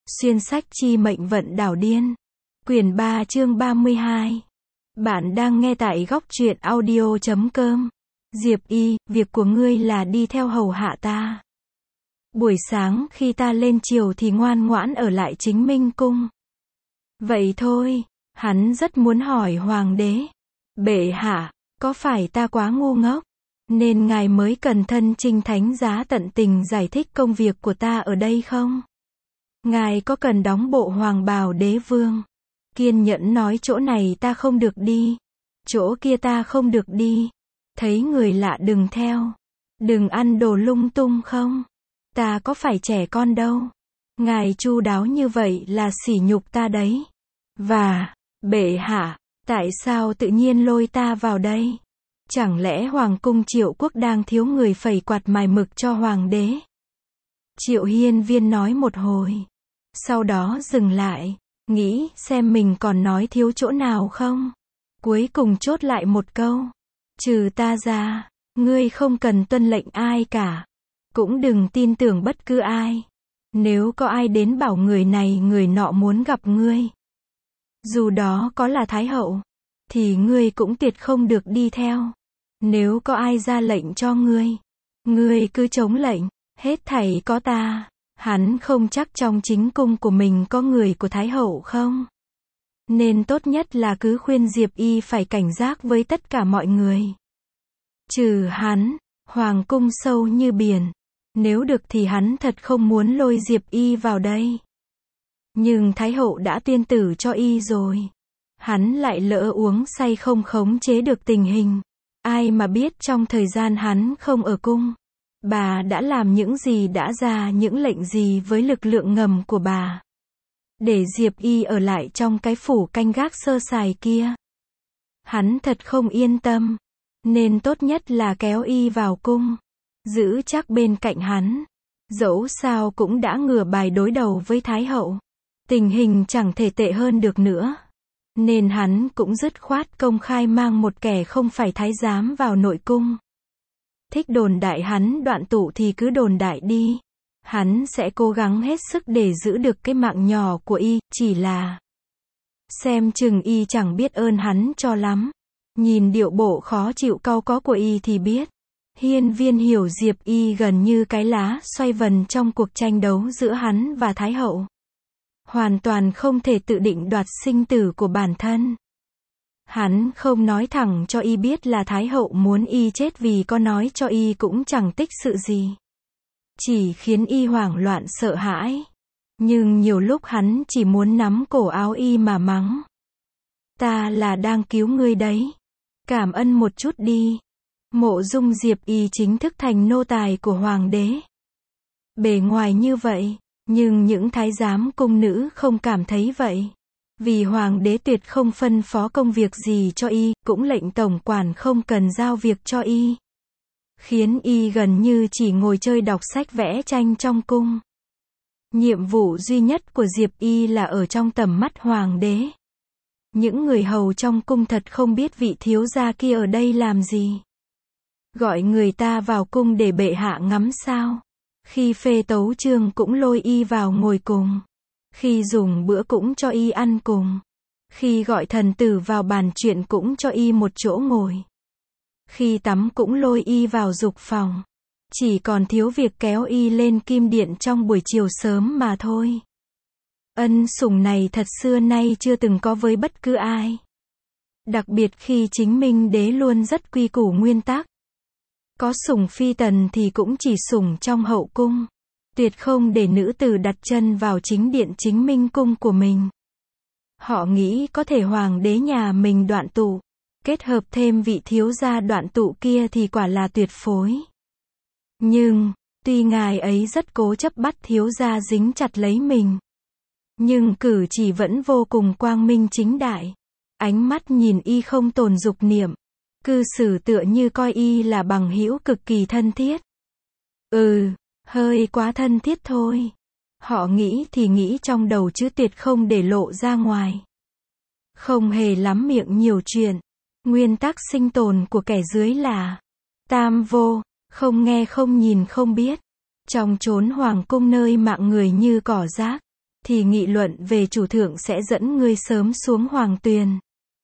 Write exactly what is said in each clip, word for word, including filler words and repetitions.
Xuyên sách chi mệnh vận đảo điên. Quyển ba chương ba mươi hai. Bạn đang nghe tại góc truyện audio chấm com. Diệp Y, việc của ngươi là đi theo hầu hạ ta. Buổi sáng khi ta lên triều thì ngoan ngoãn ở lại Chính Minh cung. Vậy thôi, hắn rất muốn hỏi hoàng đế. Bệ hạ, có phải ta quá ngu ngốc, nên ngài mới cần thân chinh thánh giá tận tình giải thích công việc của ta ở đây không? Ngài có cần đóng bộ hoàng bào đế vương, kiên nhẫn nói chỗ này ta không được đi, chỗ kia ta không được đi, thấy người lạ đừng theo, đừng ăn đồ lung tung không? Ta có phải trẻ con đâu. Ngài chu đáo như vậy là sỉ nhục ta đấy. Và, bệ hạ, tại sao tự nhiên lôi ta vào đây? Chẳng lẽ hoàng cung Triệu Quốc đang thiếu người phẩy quạt mài mực cho hoàng đế? Triệu Hiên Viên nói một hồi, sau đó dừng lại, nghĩ xem mình còn nói thiếu chỗ nào không. Cuối cùng chốt lại một câu, trừ ta ra, ngươi không cần tuân lệnh ai cả, cũng đừng tin tưởng bất cứ ai. Nếu có ai đến bảo người này người nọ muốn gặp ngươi, dù đó có là Thái hậu, thì ngươi cũng tuyệt không được đi theo. Nếu có ai ra lệnh cho ngươi, ngươi cứ chống lệnh, hết thảy có ta. Hắn không chắc trong chính cung của mình có người của Thái hậu không? Nên tốt nhất là cứ khuyên Diệp Y phải cảnh giác với tất cả mọi người. Trừ hắn, hoàng cung sâu như biển. Nếu được thì hắn thật không muốn lôi Diệp Y vào đây. Nhưng Thái hậu đã tuyên tử cho Y rồi. Hắn lại lỡ uống say không khống chế được tình hình. Ai mà biết trong thời gian hắn không ở cung, bà đã làm những gì, đã ra những lệnh gì với lực lượng ngầm của bà, để Diệp Y ở lại trong cái phủ canh gác sơ sài kia. Hắn thật không yên tâm, nên tốt nhất là kéo Y vào cung, giữ chắc bên cạnh hắn. Dẫu sao cũng đã ngửa bài đối đầu với Thái hậu, tình hình chẳng thể tệ hơn được nữa. Nên hắn cũng dứt khoát công khai mang một kẻ không phải thái giám vào nội cung. Thích đồn đại hắn đoạn tụ thì cứ đồn đại đi. Hắn sẽ cố gắng hết sức để giữ được cái mạng nhỏ của Y, chỉ là xem chừng Y chẳng biết ơn hắn cho lắm. Nhìn điệu bộ khó chịu cau có của Y thì biết. Hiên Viên hiểu Diệp Y gần như cái lá xoay vần trong cuộc tranh đấu giữa hắn và Thái hậu. Hoàn toàn không thể tự định đoạt sinh tử của bản thân. Hắn không nói thẳng cho Y biết là Thái hậu muốn Y chết, vì có nói cho Y cũng chẳng tích sự gì, chỉ khiến Y hoảng loạn sợ hãi. Nhưng nhiều lúc hắn chỉ muốn nắm cổ áo Y mà mắng. Ta là đang cứu ngươi đấy. Cảm ơn một chút đi. Mộ Dung Diệp Y chính thức thành nô tài của hoàng đế. Bề ngoài như vậy, nhưng những thái giám cung nữ không cảm thấy vậy. Vì hoàng đế tuyệt không phân phó công việc gì cho Y, cũng lệnh tổng quản không cần giao việc cho Y. Khiến Y gần như chỉ ngồi chơi đọc sách vẽ tranh trong cung. Nhiệm vụ duy nhất của Diệp Y là ở trong tầm mắt hoàng đế. Những người hầu trong cung thật không biết vị thiếu gia kia ở đây làm gì. Gọi người ta vào cung để bệ hạ ngắm sao. Khi phê tấu chương cũng lôi Y vào ngồi cùng. Khi dùng bữa cũng cho Y ăn cùng. Khi gọi thần tử vào bàn chuyện cũng cho Y một chỗ ngồi. Khi tắm cũng lôi Y vào dục phòng. Chỉ còn thiếu việc kéo Y lên kim điện trong buổi chiều sớm mà thôi. Ân sủng này thật xưa nay chưa từng có với bất cứ ai. Đặc biệt khi Chính Minh đế luôn rất quy củ nguyên tắc. Có sủng phi tần thì cũng chỉ sủng trong hậu cung. Tuyệt không để nữ tử đặt chân vào chính điện Chính Minh cung của mình. Họ nghĩ có thể hoàng đế nhà mình đoạn tụ, kết hợp thêm vị thiếu gia đoạn tụ kia thì quả là tuyệt phối. Nhưng, tuy ngài ấy rất cố chấp bắt thiếu gia dính chặt lấy mình, nhưng cử chỉ vẫn vô cùng quang minh chính đại. Ánh mắt nhìn Y không tồn dục niệm, cư xử tựa như coi Y là bằng hữu cực kỳ thân thiết. Ừ, hơi quá thân thiết thôi. Họ nghĩ thì nghĩ trong đầu chứ tuyệt không để lộ ra ngoài. Không hề lắm miệng nhiều chuyện. Nguyên tắc sinh tồn của kẻ dưới là tam vô, không nghe không nhìn không biết. Trong chốn hoàng cung nơi mạng người như cỏ rác, thì nghị luận về chủ thượng sẽ dẫn ngươi sớm xuống hoàng tuyền.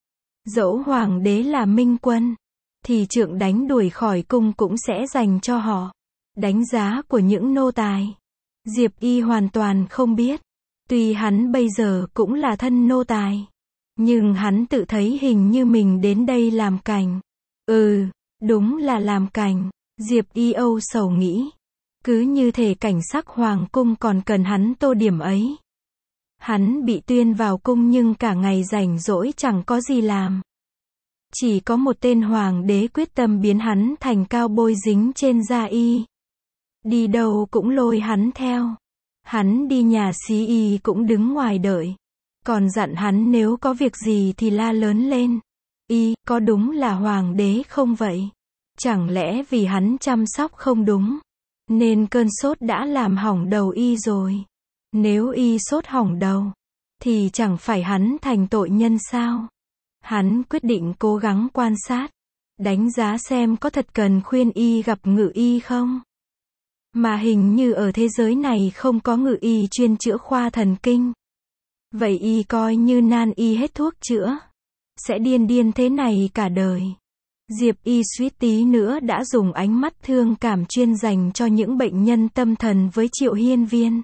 Dẫu hoàng đế là minh quân, thì trượng đánh đuổi khỏi cung cũng sẽ dành cho họ. Đánh giá của những nô tài, Diệp Y hoàn toàn không biết. Tuy hắn bây giờ cũng là thân nô tài, nhưng hắn tự thấy hình như mình đến đây làm cảnh. Ừ, đúng là làm cảnh. Diệp Y âu sầu nghĩ. Cứ như thể cảnh sắc hoàng cung còn cần hắn tô điểm ấy. Hắn bị tuyên vào cung nhưng cả ngày rảnh rỗi chẳng có gì làm. Chỉ có một tên hoàng đế quyết tâm biến hắn thành cao bôi dính trên da y. Đi đâu cũng lôi hắn theo. Hắn đi nhà xí y cũng đứng ngoài đợi. Còn dặn hắn nếu có việc gì thì la lớn lên. Y, có đúng là hoàng đế không vậy? Chẳng lẽ vì hắn chăm sóc không đúng, nên cơn sốt đã làm hỏng đầu y rồi? Nếu y sốt hỏng đầu, thì chẳng phải hắn thành tội nhân sao? Hắn quyết định cố gắng quan sát, đánh giá xem có thật cần khuyên y gặp ngự y không. Mà hình như ở thế giới này không có ngự y chuyên chữa khoa thần kinh. Vậy y coi như nan y hết thuốc chữa, sẽ điên điên thế này cả đời. Diệp Y suýt tí nữa đã dùng ánh mắt thương cảm chuyên dành cho những bệnh nhân tâm thần với Triệu Hiên Viên.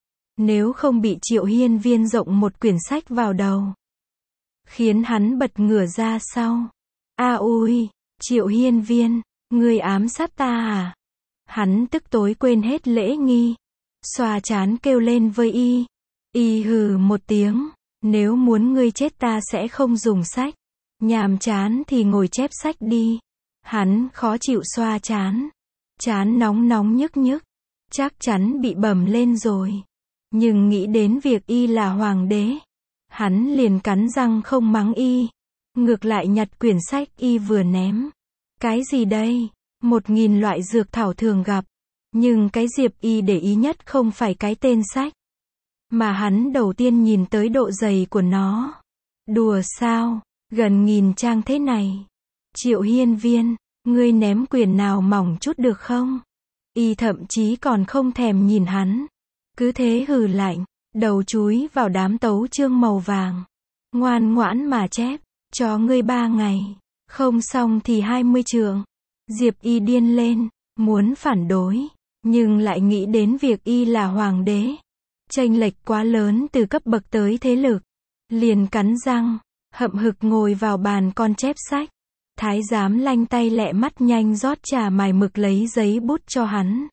Nếu không bị Triệu Hiên Viên rộng một quyển sách vào đầu, khiến hắn bật ngửa ra sau. A ui, Triệu Hiên Viên, ngươi ám sát ta à? Hắn tức tối quên hết lễ nghi, xoa trán kêu lên với y. Y hừ một tiếng, nếu muốn ngươi chết ta sẽ không dùng sách. Nhàm chán thì ngồi chép sách đi. Hắn khó chịu xoa trán. Trán nóng nóng nhức nhức. Chắc chắn bị bầm lên rồi. Nhưng nghĩ đến việc y là hoàng đế, hắn liền cắn răng không mắng y. Ngược lại nhặt quyển sách y vừa ném. Cái gì đây? Một nghìn loại dược thảo thường gặp. Nhưng cái Diệp Y để ý nhất không phải cái tên sách, mà hắn đầu tiên nhìn tới độ dày của nó. Đùa sao? Gần nghìn trang thế này. Triệu Hiên Viên, ngươi ném quyển nào mỏng chút được không? Y thậm chí còn không thèm nhìn hắn. Cứ thế hừ lạnh, đầu chúi vào đám tấu chương màu vàng. Ngoan ngoãn mà chép, cho ngươi ba ngày. Không xong thì hai mươi trượng. Diệp Y điên lên, muốn phản đối, nhưng lại nghĩ đến việc y là hoàng đế. Chênh lệch quá lớn từ cấp bậc tới thế lực. Liền cắn răng, hậm hực ngồi vào bàn con chép sách. Thái giám lanh tay lẹ mắt nhanh rót trà mài mực lấy giấy bút cho hắn.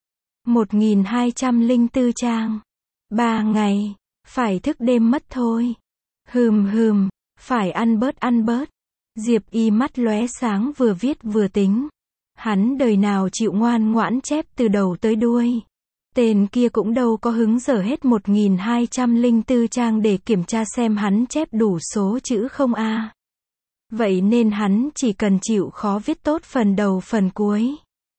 Một nghìn hai trăm linh tư trang. Ba ngày, phải thức đêm mất thôi. Hừm hừm, phải ăn bớt ăn bớt. Diệp Y mắt lóe sáng vừa viết vừa tính. Hắn đời nào chịu ngoan ngoãn chép từ đầu tới đuôi. Tên kia cũng đâu có hứng dở hết một nghìn hai trăm linh tư trang để kiểm tra xem hắn chép đủ số chữ không a. À. Vậy nên hắn chỉ cần chịu khó viết tốt phần đầu phần cuối.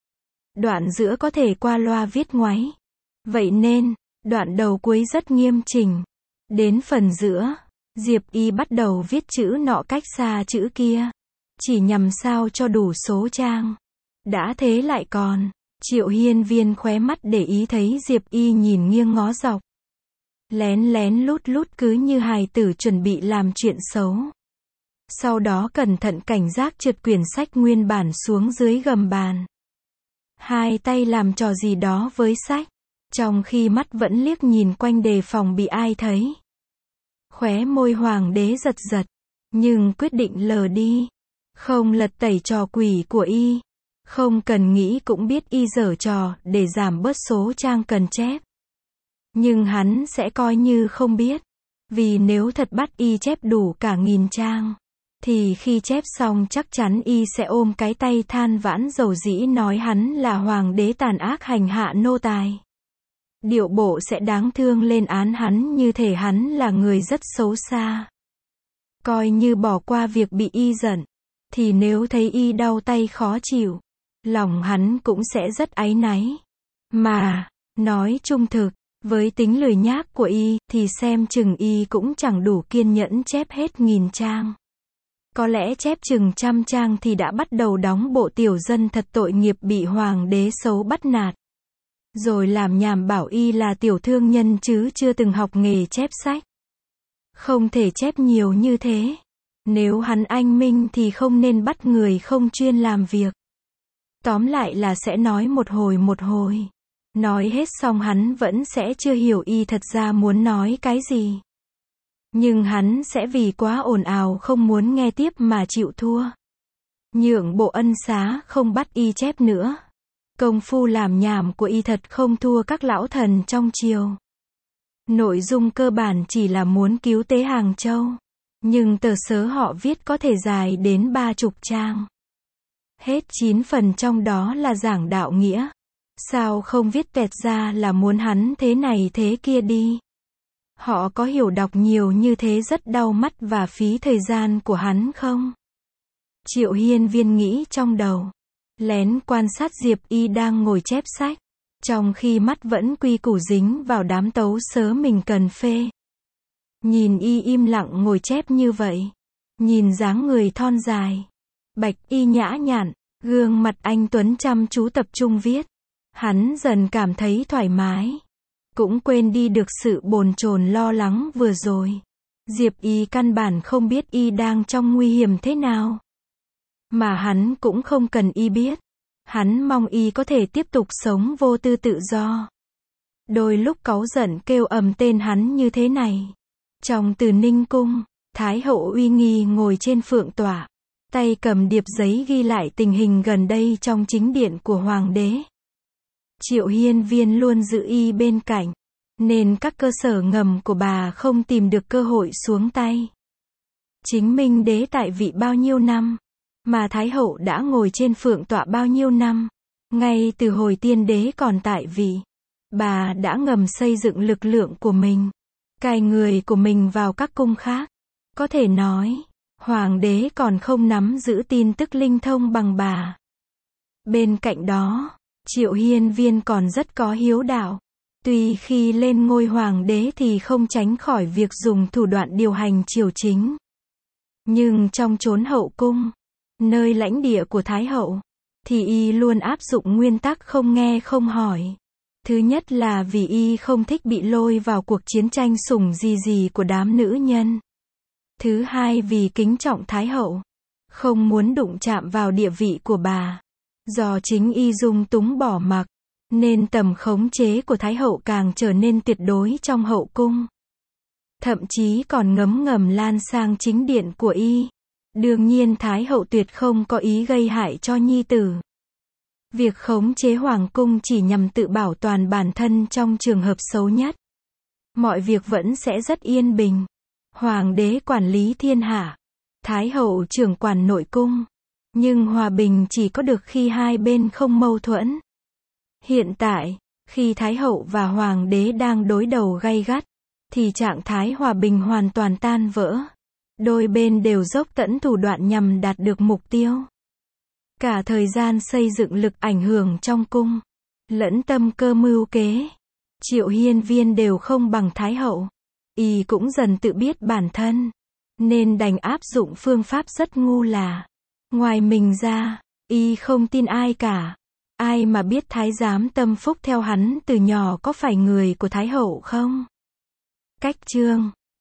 Đoạn giữa có thể qua loa viết ngoáy. Vậy nên, đoạn đầu cuối rất nghiêm chỉnh. Đến phần giữa, Diệp Y bắt đầu viết chữ nọ cách xa chữ kia. Chỉ nhằm sao cho đủ số trang. Đã thế lại còn, Triệu Hiên Viên khóe mắt để ý thấy Diệp Y nhìn nghiêng ngó dọc. Lén lén lút lút cứ như hài tử chuẩn bị làm chuyện xấu. Sau đó cẩn thận cảnh giác trượt quyển sách nguyên bản xuống dưới gầm bàn. Hai tay làm trò gì đó với sách, trong khi mắt vẫn liếc nhìn quanh đề phòng bị ai thấy. Khóe môi hoàng đế giật giật, nhưng quyết định lờ đi. Không lật tẩy trò quỷ của y. Không cần nghĩ cũng biết y giở trò để giảm bớt số trang cần chép. Nhưng hắn sẽ coi như không biết. Vì nếu thật bắt y chép đủ cả nghìn trang, thì khi chép xong chắc chắn y sẽ ôm cái tay than vãn dầu dĩ nói hắn là hoàng đế tàn ác hành hạ nô tài. Điệu bộ sẽ đáng thương lên án hắn như thể hắn là người rất xấu xa. Coi như bỏ qua việc bị y giận, thì nếu thấy y đau tay khó chịu, lòng hắn cũng sẽ rất áy náy. Mà, nói trung thực, với tính lười nhác của y, thì xem chừng y cũng chẳng đủ kiên nhẫn chép hết nghìn trang. Có lẽ chép chừng trăm trang thì đã bắt đầu đóng bộ tiểu dân thật tội nghiệp bị hoàng đế xấu bắt nạt. rồi làm nhảm bảo y là tiểu thương nhân chứ chưa từng học nghề chép sách. Không thể chép nhiều như thế. Nếu hắn anh minh thì không nên bắt người không chuyên làm việc. Tóm lại là sẽ nói một hồi một hồi. Nói hết xong hắn vẫn sẽ chưa hiểu y thật ra muốn nói cái gì. Nhưng hắn sẽ vì quá ồn ào không muốn nghe tiếp mà chịu thua. Nhượng bộ ân xá không bắt y chép nữa. Công phu làm nhảm của y thật không thua các lão thần trong triều. Nội dung cơ bản chỉ là muốn cứu tế Hàng Châu. Nhưng tờ sớ họ viết có thể dài đến ba chục trang. Hết chín phần trong đó là giảng đạo nghĩa. Sao không viết tẹt ra là muốn hắn thế này thế kia đi. Họ có hiểu đọc nhiều như thế rất đau mắt và phí thời gian của hắn không? Triệu Hiên Viên nghĩ trong đầu. Lén quan sát Diệp Y đang ngồi chép sách. Trong khi mắt vẫn quy củ dính vào đám tấu sớ mình cần phê. Nhìn y im lặng ngồi chép như vậy. Nhìn dáng người thon dài. Bạch y nhã nhặn. Gương mặt anh Tuấn chăm chú tập trung viết. Hắn dần cảm thấy thoải mái. Cũng quên đi được sự bồn chồn lo lắng vừa rồi. Diệp Y căn bản không biết y đang trong nguy hiểm thế nào. Mà hắn cũng không cần y biết. Hắn mong y có thể tiếp tục sống vô tư tự do. Đôi lúc cáu giận kêu ầm tên hắn như thế này. Trong Từ Ninh cung, Thái hậu uy nghi ngồi trên phượng tọa. Tay cầm điệp giấy ghi lại tình hình gần đây trong chính điện của hoàng đế. Triệu Hiên Viên luôn giữ y bên cạnh. Nên các cơ sở ngầm của bà không tìm được cơ hội xuống tay. Chính Minh đế tại vị bao nhiêu năm. Mà Thái hậu đã ngồi trên phượng tọa bao nhiêu năm. Ngay từ hồi tiên đế còn tại vị. Bà đã ngầm xây dựng lực lượng của mình. Cài người của mình vào các cung khác. Có thể nói, hoàng đế còn không nắm giữ tin tức linh thông bằng bà. Bên cạnh đó, Triệu Hiên Viên còn rất có hiếu đạo. Tuy khi lên ngôi hoàng đế thì không tránh khỏi việc dùng thủ đoạn điều hành triều chính. Nhưng trong chốn hậu cung, nơi lãnh địa của Thái hậu, thì y luôn áp dụng nguyên tắc không nghe không hỏi. Thứ nhất là vì y không thích bị lôi vào cuộc chiến tranh sủng gì gì của đám nữ nhân. Thứ hai vì kính trọng Thái hậu, không muốn đụng chạm vào địa vị của bà. Do chính y dung túng bỏ mặc, nên tầm khống chế của Thái hậu càng trở nên tuyệt đối trong hậu cung. Thậm chí còn ngấm ngầm lan sang chính điện của y. Đương nhiên Thái hậu tuyệt không có ý gây hại cho nhi tử. Việc khống chế hoàng cung chỉ nhằm tự bảo toàn bản thân trong trường hợp xấu nhất. Mọi việc vẫn sẽ rất yên bình. Hoàng đế quản lý thiên hạ. Thái hậu trưởng quản nội cung. Nhưng hòa bình chỉ có được khi hai bên không mâu thuẫn. Hiện tại, khi Thái hậu và Hoàng đế đang đối đầu gay gắt, thì trạng thái hòa bình hoàn toàn tan vỡ. Đôi bên đều dốc tận thủ đoạn nhằm đạt được mục tiêu. Cả thời gian xây dựng lực ảnh hưởng trong cung, lẫn tâm cơ mưu kế, Triệu Hiên Viên đều không bằng Thái hậu. Y cũng dần tự biết bản thân, nên đành áp dụng phương pháp rất ngu là, ngoài mình ra, y không tin ai cả. Ai mà biết thái giám tâm phúc theo hắn từ nhỏ có phải người của Thái hậu không? Cách chương